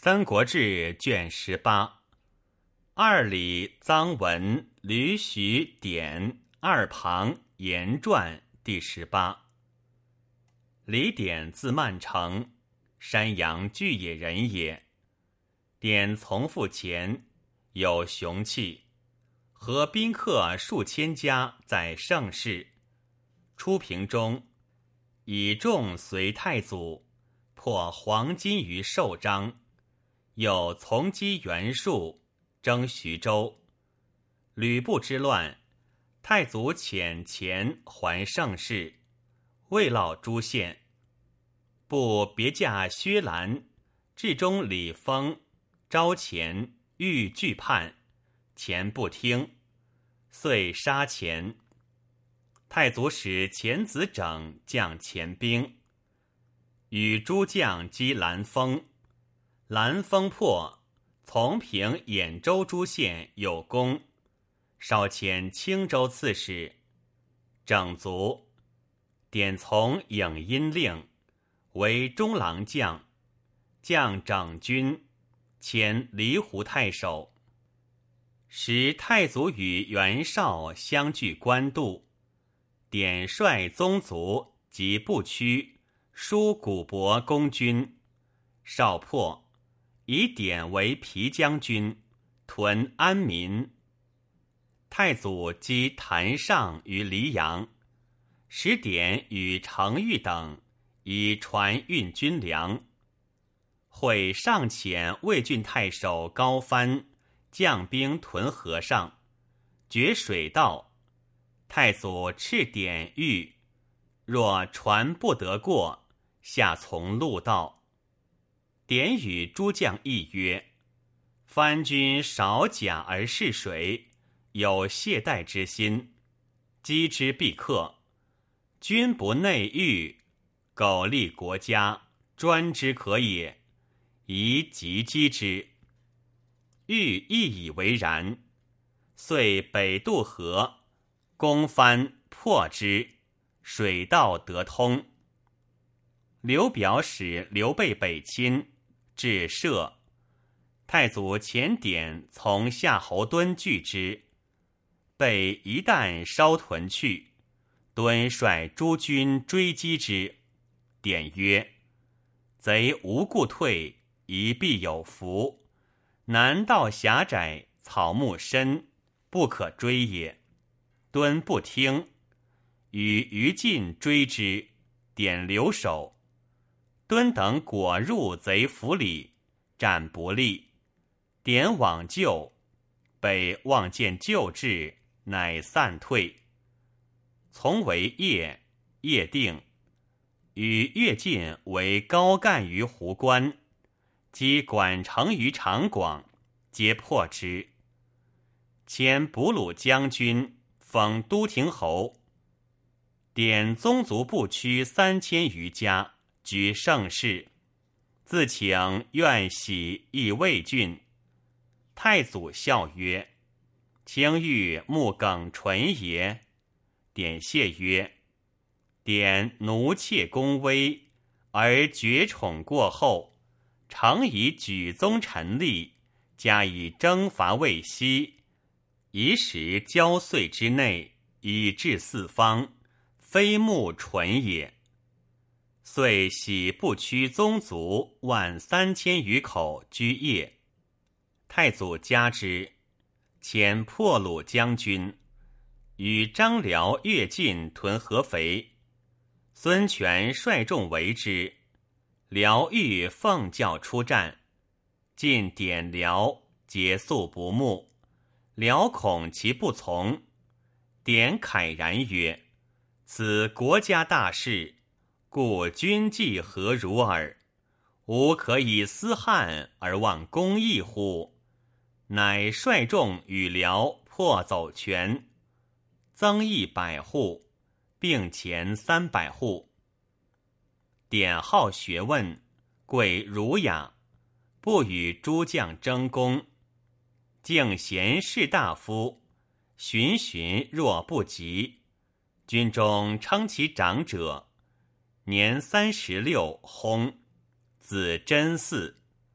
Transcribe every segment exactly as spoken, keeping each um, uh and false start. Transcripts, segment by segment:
三国志》卷十八，二李臧文吕许典二庞言传第十八。李典字曼成，山阳巨野人也。典从父前，有雄气，和宾客数千家在盛世。初平中，以众随太祖，破黄巾于寿章，又从击袁术，征徐州。吕布之乱，太祖遣前还盛世，未落诸县。布别驾薛兰，至中李丰、招前欲拒叛，前不听，遂杀前。太祖使钱子整将前兵，与诸将击兰丰，兰丰破，从平、兖州诸县有功，稍迁青州刺史。整卒，典从颍阴令，为中郎将，将整军，迁离湖太守。时太祖与袁绍相距官渡，典率宗族及部曲疏古伯攻军，绍破，以典为皮将军，屯安民。太祖击谭尚于黎阳，使典与程昱等以船运军粮。会上遣魏郡太守高藩将兵屯河上，决水道。太祖敕典谕，若船不得过，下从陆道。典与诸将议曰：藩军少甲而嗜水，有懈怠之心，击之必克。君不内御，苟利国家，专之可也，宜急击之。欲亦以为然，遂北渡河，攻藩，破之，水道得通。刘表使刘备北侵，至歙，太祖遣典从夏侯惇拒之。备一旦烧屯去，惇率诸军追击之。典曰：贼无故退，一必有伏，南道狭窄，草木深，不可追也。惇不听，与于禁追之，典留守。惇等果入贼府里，战不利，典往救，备望见救至，乃散退。从为夜，夜定，与乐进为高干于湖关，击管城于长广，皆破之。迁补鲁将军，封都亭侯。典宗族部曲三千余家，居盛世，自请愿徙邑魏郡。太祖笑曰：卿欲慕耿纯也？典谢曰：典奴妾恭威，而爵宠过后，常以举宗臣立，加以征伐未息，以使交岁之内，以治四方，非慕纯也。遂徙部曲宗族万三千余口居邺。太祖加之，遣破虏将军，与张辽、乐进屯合肥。孙权率众围之，辽欲奉教出战，晋典辽皆素不睦，辽恐其不从。典慨然曰：此国家大事，故君计何如耳？吾可以思汉而忘公义乎？乃率众与辽破走泉，增邑百户，并前三百户。典好学问，贵儒雅，不与诸将争功，敬贤士大夫，循循若不及。军中称其长者，年三十六薨，子真嗣。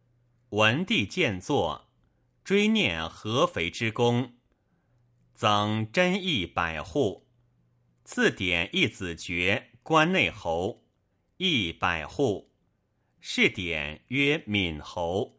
文帝见作，追念合肥之功，增真邑百户，赐典一子爵关内侯，邑百户，谥典曰闵侯。